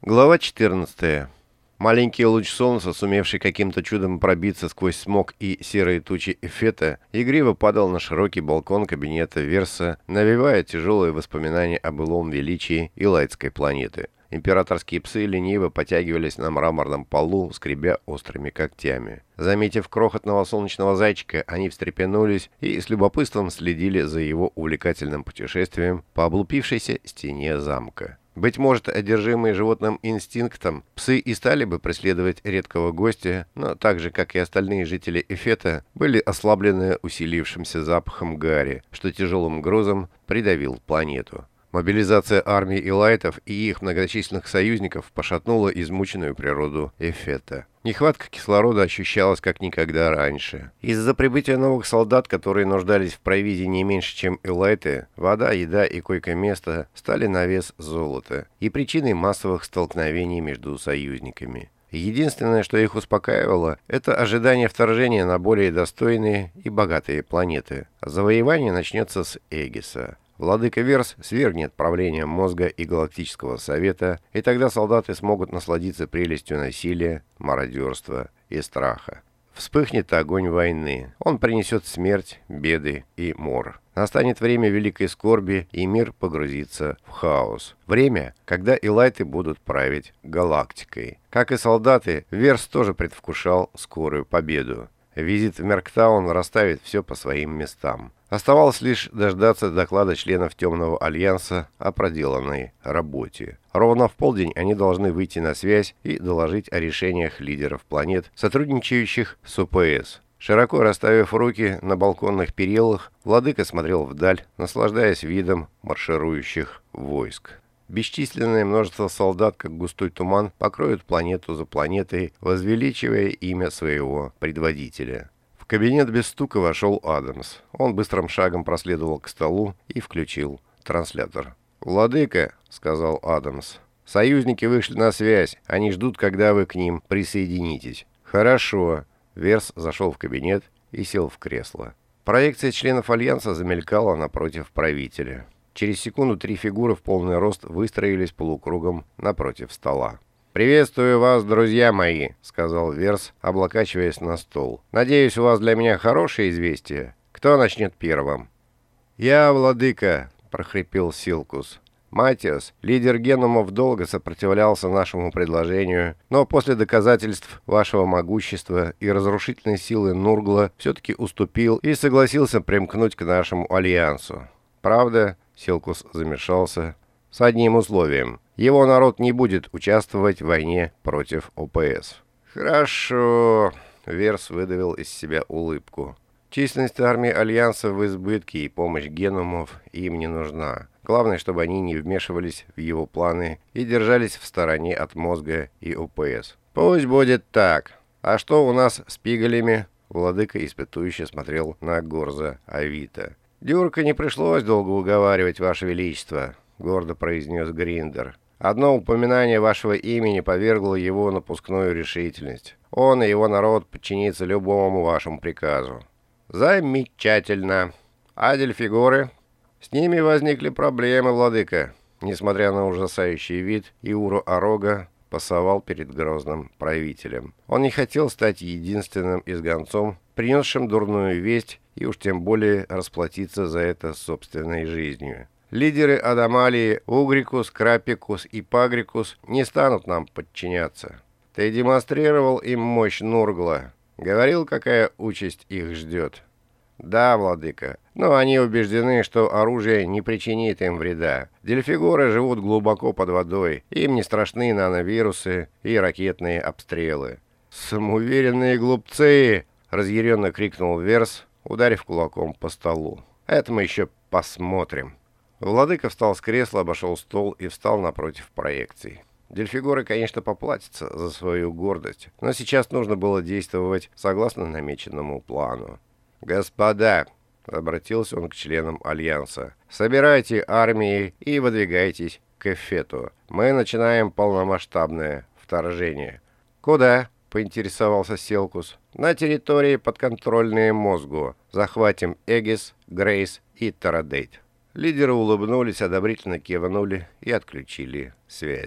Глава 14. Маленький луч солнца, сумевший каким-то чудом пробиться сквозь смог и серые тучи Эфета, игриво падал на широкий балкон кабинета Верса, навевая тяжелые воспоминания о былом величии Илайтской планеты. Императорские псы лениво потягивались на мраморном полу, скребя острыми когтями. Заметив крохотного солнечного зайчика, они встрепенулись и с любопытством следили за его увлекательным путешествием по облупившейся стене замка. Быть может, одержимые животным инстинктом, псы и стали бы преследовать редкого гостя, но так же, как и остальные жители Эфета, были ослаблены усилившимся запахом гари, что тяжелым грузом придавил планету. Мобилизация армии Илайтов и их многочисленных союзников пошатнула измученную природу Эфета. Нехватка кислорода ощущалась как никогда раньше. Из-за прибытия новых солдат, которые нуждались в провизии не меньше, чем Илайты, вода, еда и койко-место стали на вес золота и причиной массовых столкновений между союзниками. Единственное, что их успокаивало, это ожидание вторжения на более достойные и богатые планеты. Завоевание начнется с Эгиса. Владыка Верс свергнет правление мозга и Галактического Совета, и тогда солдаты смогут насладиться прелестью насилия, мародерства и страха. Вспыхнет огонь войны. Он принесет смерть, беды и мор. Настанет время великой скорби, и мир погрузится в хаос. Время, когда Илайты будут править галактикой. Как и солдаты, Верс тоже предвкушал скорую победу. Визит в Мерктаун расставит все по своим местам. Оставалось лишь дождаться доклада членов Темного Альянса о проделанной работе. Ровно в полдень они должны выйти на связь и доложить о решениях лидеров планет, сотрудничающих с ОПС. Широко расставив руки на балконных перилах, владыка смотрел вдаль, наслаждаясь видом марширующих войск. Бесчисленное множество солдат, как густой туман, покроют планету за планетой, возвеличивая имя своего предводителя. В кабинет без стука вошел Адамс. Он быстрым шагом проследовал к столу и включил транслятор. «Владыка», — сказал Адамс, — «союзники вышли на связь. Они ждут, когда вы к ним присоединитесь». «Хорошо». Верс зашел в кабинет и сел в кресло. Проекция членов Альянса замелькала напротив правителя. Через секунду 3 фигуры в полный рост выстроились полукругом напротив стола. «Приветствую вас, друзья мои», — сказал Верс, облокачиваясь на стол. «Надеюсь, у вас для меня хорошее известие. Кто начнет первым?» «Я, владыка», — прохрипел Силкус. «Матиас, лидер Генумов, долго сопротивлялся нашему предложению, но после доказательств вашего могущества и разрушительной силы Нургла все-таки уступил и согласился примкнуть к нашему альянсу. Правда?» — Силкус замешался. «С одним условием. Его народ не будет участвовать в войне против ОПС». «Хорошо», — Верс выдавил из себя улыбку. «Численность армии Альянса в избытке, и помощь Генумов им не нужна. Главное, чтобы они не вмешивались в его планы и держались в стороне от мозга и ОПС». «Пусть будет так. А что у нас с пигалями?» Владыка испытующе смотрел на Горза Авита. «Дюрка не пришлось долго уговаривать, Ваше Величество», — гордо произнес Гриндер. «Одно упоминание вашего имени повергло его напускную решительность. Он и его народ подчинится любому вашему приказу». «Замечательно. А Дельфигоры?» «С ними возникли проблемы, владыка». Несмотря на ужасающий вид, Иуру Орога пасовал перед грозным правителем. Он не хотел стать единственным изгнанцом, принесшим дурную весть, и уж тем более расплатиться за это собственной жизнью. Лидеры Адамалии, Угрикус, Крапикус и Пагрикус не станут нам подчиняться. Ты демонстрировал им мощь Нургла. Говорил, какая участь их ждет? Да, владыка, но они убеждены, что оружие не причинит им вреда. Дельфигоры живут глубоко под водой, им не страшны нановирусы и ракетные обстрелы. «Самоуверенные глупцы!» — разъяренно крикнул Верс, ударив кулаком по столу. «Это мы еще посмотрим». Владыка встал с кресла, обошел стол и встал напротив проекций. Дельфигоры, конечно, поплатятся за свою гордость, но сейчас нужно было действовать согласно намеченному плану. «Господа», — обратился он к членам Альянса, — «собирайте армии и выдвигайтесь к Эфету. Мы начинаем полномасштабное вторжение». «Куда?» — поинтересовался Селкус. «На территории, подконтрольные мозгу. Захватим Эгис, Грейс и Тарадейт». Лидеры улыбнулись, одобрительно кивнули и отключили связь.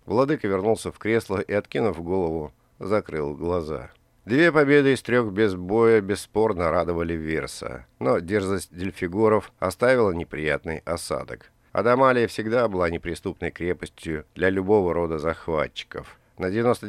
Владыка вернулся в кресло и, откинув голову, закрыл глаза. 2 победы из 3 без боя бесспорно радовали Верса, но дерзость Дельфигоров оставила неприятный осадок. Адамалия всегда была неприступной крепостью для любого рода захватчиков. На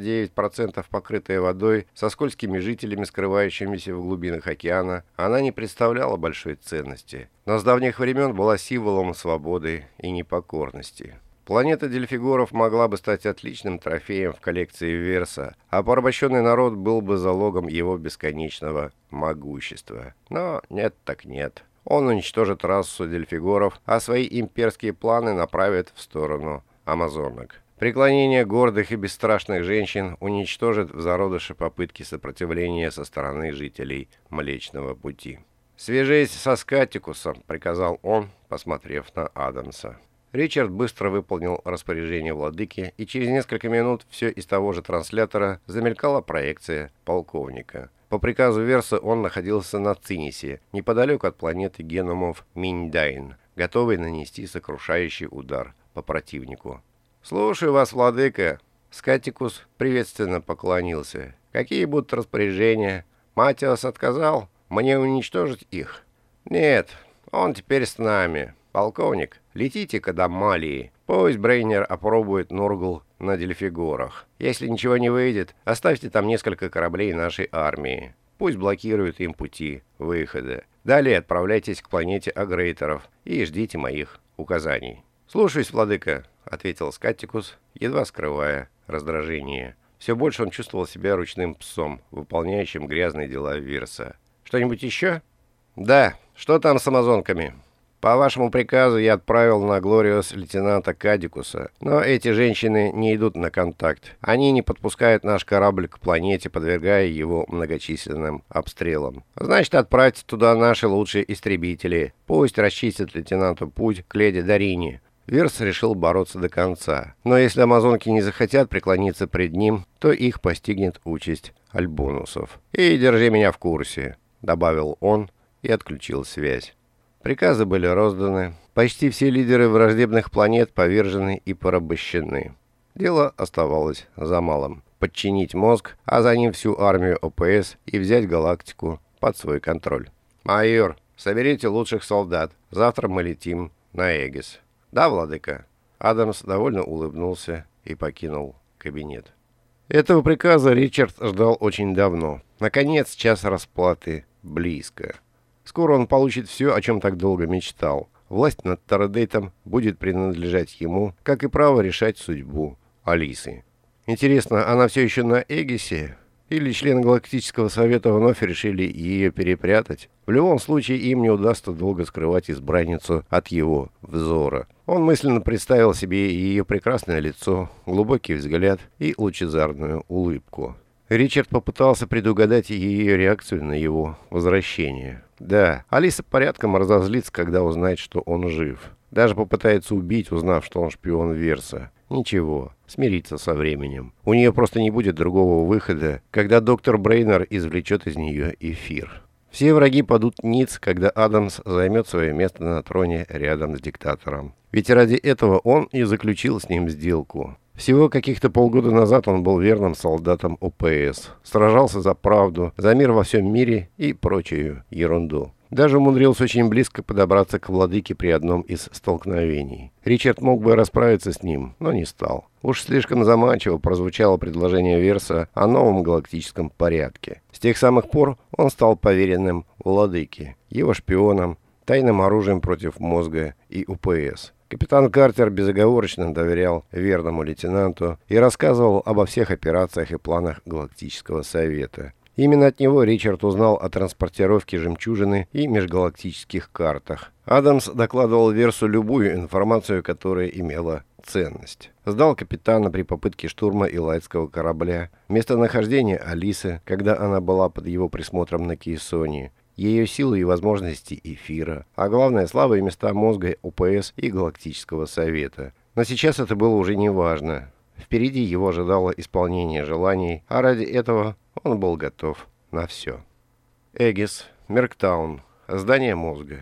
99% покрытая водой, со скользкими жителями, скрывающимися в глубинах океана, она не представляла большой ценности, но с давних времен была символом свободы и непокорности. Планета Дельфигоров могла бы стать отличным трофеем в коллекции Верса, а порабощенный народ был бы залогом его бесконечного могущества. Но нет так нет. Он уничтожит расу Дельфигоров, а свои имперские планы направит в сторону амазонок. Преклонение гордых и бесстрашных женщин уничтожит в зародыше попытки сопротивления со стороны жителей Млечного Пути. «Свяжись со Скаттикусом», — приказал он, посмотрев на Адамса. Ричард быстро выполнил распоряжение владыки, и через несколько минут все из того же транслятора замелькала проекция полковника. По приказу Верса он находился на Цинисе, неподалеку от планеты геномов Миндайн, готовый нанести сокрушающий удар по противнику. «Слушаю вас, владыка!» Скаттикус приветственно поклонился. «Какие будут распоряжения? Матиас отказал? Мне уничтожить их?» «Нет, он теперь с нами. Полковник, летите к Адамалии. Пусть Брейнер опробует Нургл на Дельфигорах. Если ничего не выйдет, оставьте там несколько кораблей нашей армии. Пусть блокируют им пути выхода. Далее отправляйтесь к планете Агрейтеров и ждите моих указаний». «Слушаюсь, владыка», — ответил Скаттикус, едва скрывая раздражение. Все больше он чувствовал себя ручным псом, выполняющим грязные дела Верса. «Что-нибудь еще?» «Да. Что там с амазонками?» «По вашему приказу я отправил на Глориос лейтенанта Кадикуса, но эти женщины не идут на контакт. Они не подпускают наш корабль к планете, подвергая его многочисленным обстрелам. Значит, отправьте туда наши лучшие истребители. Пусть расчистят лейтенанту путь к леди Дарине». Верс решил бороться до конца, но если амазонки не захотят преклониться пред ним, то их постигнет участь альбонусов. «И держи меня в курсе», — добавил он и отключил связь. Приказы были розданы, почти все лидеры враждебных планет повержены и порабощены. Дело оставалось за малым – подчинить мозг, а за ним всю армию ОПС и взять галактику под свой контроль. «Майор, соберите лучших солдат, завтра мы летим на Эгис». «Да, владыка». Адамс довольно улыбнулся и покинул кабинет. Этого приказа Ричард ждал очень давно. Наконец, час расплаты близко. Скоро он получит все, о чем так долго мечтал. Власть над Тарадейтом будет принадлежать ему, как и право решать судьбу Алисы. Интересно, она все еще на Эгисе? Или члены Галактического Совета вновь решили ее перепрятать? В любом случае, им не удастся долго скрывать избранницу от его взора. Он мысленно представил себе ее прекрасное лицо, глубокий взгляд и лучезарную улыбку. Ричард попытался предугадать ее реакцию на его возвращение. Да, Алиса порядком разозлится, когда узнает, что он жив. Даже попытается убить, узнав, что он шпион Верса. Ничего, смириться со временем. У нее просто не будет другого выхода, когда доктор Брейнер извлечет из нее эфир. Все враги падут ниц, когда Адамс займет свое место на троне рядом с диктатором. Ведь ради этого он и заключил с ним сделку. Всего каких-то полгода назад он был верным солдатом ОПС, сражался за правду, за мир во всем мире и прочую ерунду. Даже умудрился очень близко подобраться к владыке при одном из столкновений. Ричард мог бы расправиться с ним, но не стал. Уж слишком заманчиво прозвучало предложение Верса о новом галактическом порядке. С тех самых пор он стал поверенным владыке, его шпионом, тайным оружием против мозга и УПС. Капитан Картер безоговорочно доверял верному лейтенанту и рассказывал обо всех операциях и планах Галактического Совета. Именно от него Ричард узнал о транспортировке жемчужины и межгалактических картах. Адамс докладывал Версу любую информацию, которая имела ценность. Сдал капитана при попытке штурма Илайтского корабля, местонахождение Алисы, когда она была под его присмотром на Кейсоне, ее силы и возможности эфира, а главное, слабые места мозга ОПС и Галактического Совета. Но сейчас это было уже не важно. Впереди его ожидало исполнение желаний, а ради этого он был готов на все. Эгис, Мерктаун, здание мозга.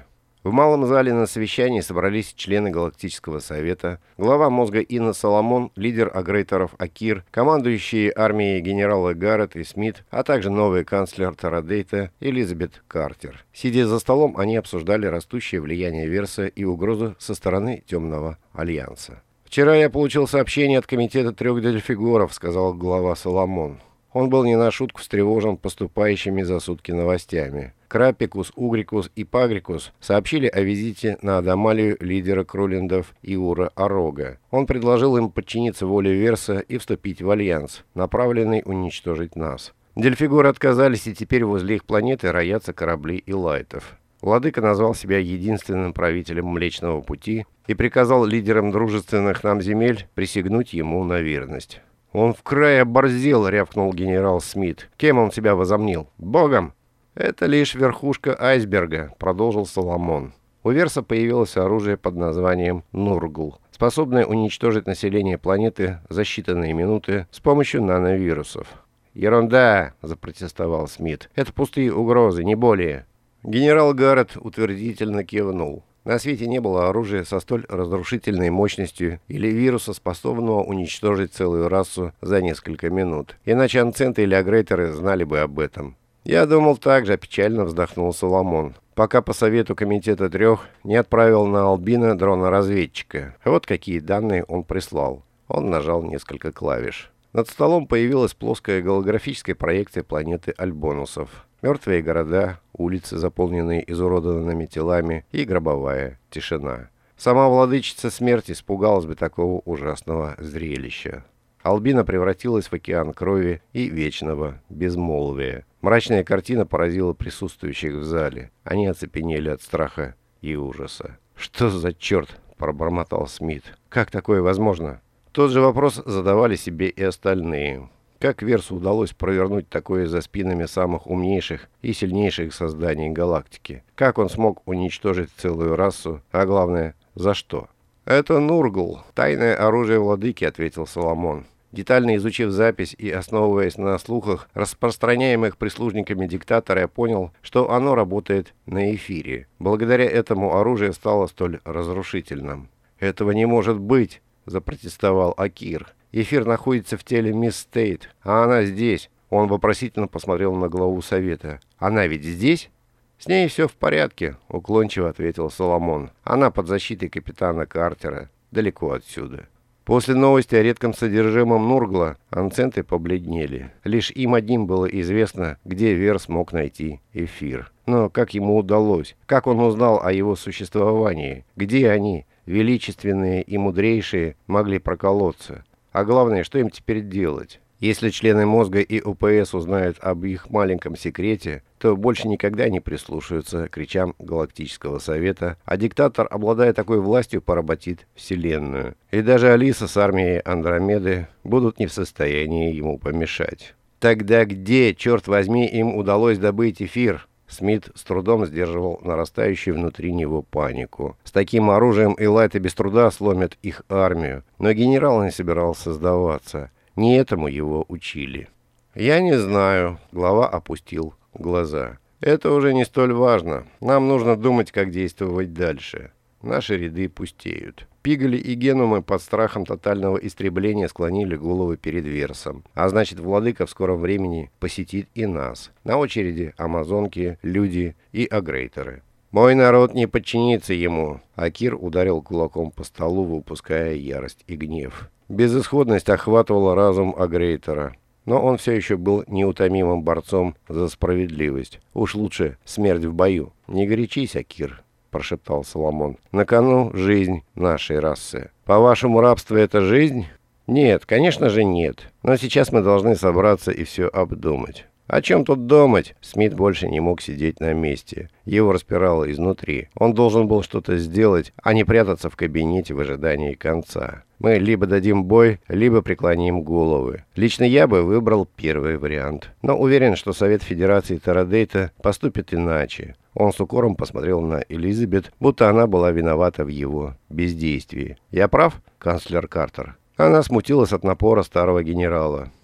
В малом зале на совещании собрались члены Галактического совета, глава мозга Инна Соломон, лидер агрейторов Акир, командующие армией генералы Гаррет и Смит, а также новый канцлер Тарадейта Элизабет Картер. Сидя за столом, они обсуждали растущее влияние Верса и угрозу со стороны Темного Альянса. «Вчера я получил сообщение от комитета 3 Дельфигоров», — сказал глава Соломон. Он был не на шутку встревожен поступающими за сутки новостями. Крапикус, Угрикус и Пагрикус сообщили о визите на Адамалию лидера Крулендов Иура Орога. Он предложил им подчиниться воле Верса и вступить в альянс, направленный уничтожить нас. Дельфигоры отказались, и теперь возле их планеты роятся корабли Илайтов. Владыка назвал себя единственным правителем Млечного Пути и приказал лидерам дружественных нам земель присягнуть ему на верность. «Он в край оборзел», — рявкнул генерал Смит. «Кем он себя возомнил? Богом?» «Это лишь верхушка айсберга», — продолжил Соломон. У Верса появилось оружие под названием «Нургл», способное уничтожить население планеты за считанные минуты с помощью нановирусов. «Ерунда», — запротестовал Смит. «Это пустые угрозы, не более». Генерал Гаррет утвердительно кивнул. На свете не было оружия со столь разрушительной мощностью или вируса, способного уничтожить целую расу за несколько минут. Иначе анценты или агрейтеры знали бы об этом. «Я думал так же», — печально вздохнул Соломон, пока по совету комитета 3 не отправил на Албина дрона-разведчика. Вот какие данные он прислал. Он нажал несколько клавиш. Над столом появилась плоская голографическая проекция планеты Альбонусов. Мертвые города, улицы, заполненные изуродованными телами, и гробовая тишина. Сама владычица смерти испугалась бы такого ужасного зрелища. Албина превратилась в океан крови и вечного безмолвия. Мрачная картина поразила присутствующих в зале. Они оцепенели от страха и ужаса. «Что за черт?» – пробормотал Смит. «Как такое возможно?» Тот же вопрос задавали себе и остальные. Как Версу удалось провернуть такое за спинами самых умнейших и сильнейших созданий галактики? Как он смог уничтожить целую расу, а главное, за что? «Это Нургл, тайное оружие владыки», — ответил Соломон. Детально изучив запись и основываясь на слухах, распространяемых прислужниками диктатора, я понял, что оно работает на эфире. Благодаря этому оружие стало столь разрушительным. «Этого не может быть!» — запротестовал Акир. «Эфир находится в теле мисс Стейт, а она здесь». Он вопросительно посмотрел на главу совета. «Она ведь здесь?» «С ней все в порядке», — уклончиво ответил Соломон. «Она под защитой капитана Картера, далеко отсюда». После новости о редком содержимом Нургла анценты побледнели. Лишь им одним было известно, где Верс мог найти эфир. Но как ему удалось? Как он узнал о его существовании? Где они, величественные и мудрейшие, могли проколоться? А главное, что им теперь делать? Если члены мозга и ОПС узнают об их маленьком секрете, то больше никогда не прислушаются к речам Галактического совета, а диктатор, обладая такой властью, поработит Вселенную. И даже Алиса с армией Андромеды будут не в состоянии ему помешать. Тогда где, черт возьми, им удалось добыть эфир? Смит с трудом сдерживал нарастающую внутри него панику. С таким оружием Илайты без труда сломят их армию. Но генерал не собирался сдаваться. Не этому его учили. «Я не знаю», — глава опустил глаза. «Это уже не столь важно. Нам нужно думать, как действовать дальше. Наши ряды пустеют». Пигали и Генумы под страхом тотального истребления склонили головы перед Версом. А значит, владыка в скором времени посетит и нас. На очереди амазонки, люди и агрейторы. «Мой народ не подчинится ему», — Акир ударил кулаком по столу, выпуская ярость и гнев. Безысходность охватывала разум агрейтора. Но он все еще был неутомимым борцом за справедливость. Уж лучше смерть в бою. «Не горячись, Акир», — прошептал Соломон. «На кону жизнь нашей расы. По-вашему, рабство — это жизнь?» «Нет, конечно же нет. Но сейчас мы должны собраться и все обдумать». «О чем тут думать?» Смит больше не мог сидеть на месте. Его распирало изнутри. Он должен был что-то сделать, а не прятаться в кабинете в ожидании конца. Мы либо дадим бой, либо преклоним головы. Лично я бы выбрал первый вариант. Но уверен, что Совет Федерации Тарадейта поступит иначе. Он с укором посмотрел на Элизабет, будто она была виновата в его бездействии. «Я прав, канцлер Картер?» Она смутилась от напора старого генерала.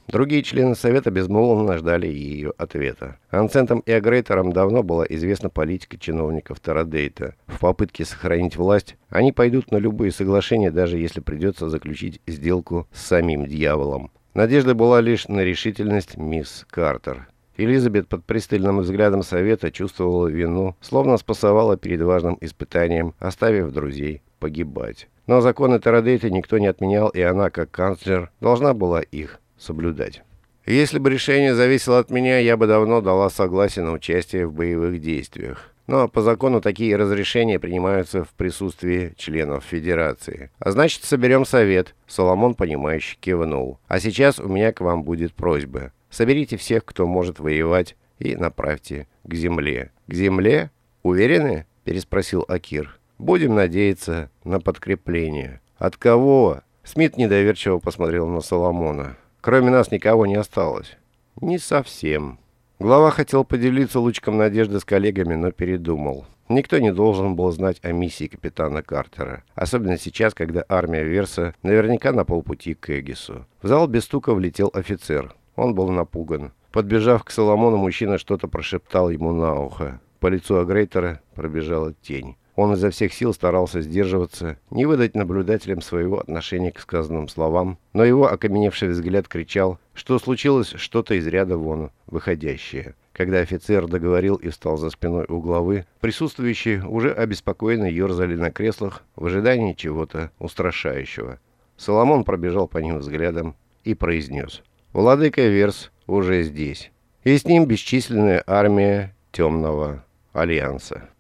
Другие члены Совета безмолвно ждали ее ответа. Анцентам и Агрейторам давно была известна политика чиновников Тарадейта. В попытке сохранить власть они пойдут на любые соглашения, даже если придется заключить сделку с самим дьяволом. Надежда была лишь на решительность мисс Картер. Элизабет под пристальным взглядом Совета чувствовала вину, словно спасовала перед важным испытанием, оставив друзей погибать. Но законы Тарадейта никто не отменял, и она, как канцлер, должна была их соблюдать. Если бы решение зависело от меня, я бы давно дала согласие на участие в боевых действиях. Но по закону такие разрешения принимаются в присутствии членов Федерации. А значит, соберем совет. Соломон, понимающе кивнул. А сейчас у меня к вам будет просьба. Соберите всех, кто может воевать, и направьте к земле. К земле? Уверены? Переспросил Акир. Будем надеяться на подкрепление. От кого? Смит недоверчиво посмотрел на Соломона. Кроме нас никого не осталось. Не совсем. Глава хотел поделиться лучиком надежды с коллегами, но передумал. Никто не должен был знать о миссии капитана Картера. Особенно сейчас, когда армия Верса наверняка на полпути к Эгису. В зал без стука влетел офицер. Он был напуган. Подбежав к Соломону, мужчина что-то прошептал ему на ухо. По лицу Агрейтора пробежала тень. Он изо всех сил старался сдерживаться, не выдать наблюдателям своего отношения к сказанным словам, но его окаменевший взгляд кричал, что случилось что-то из ряда вон выходящее. Когда офицер договорил и встал за спиной у главы, присутствующие уже обеспокоенно ерзали на креслах в ожидании чего-то устрашающего. Соломон пробежал по ним взглядом и произнес: «Владыка Верс уже здесь, и с ним бесчисленная армия Темного Альянса».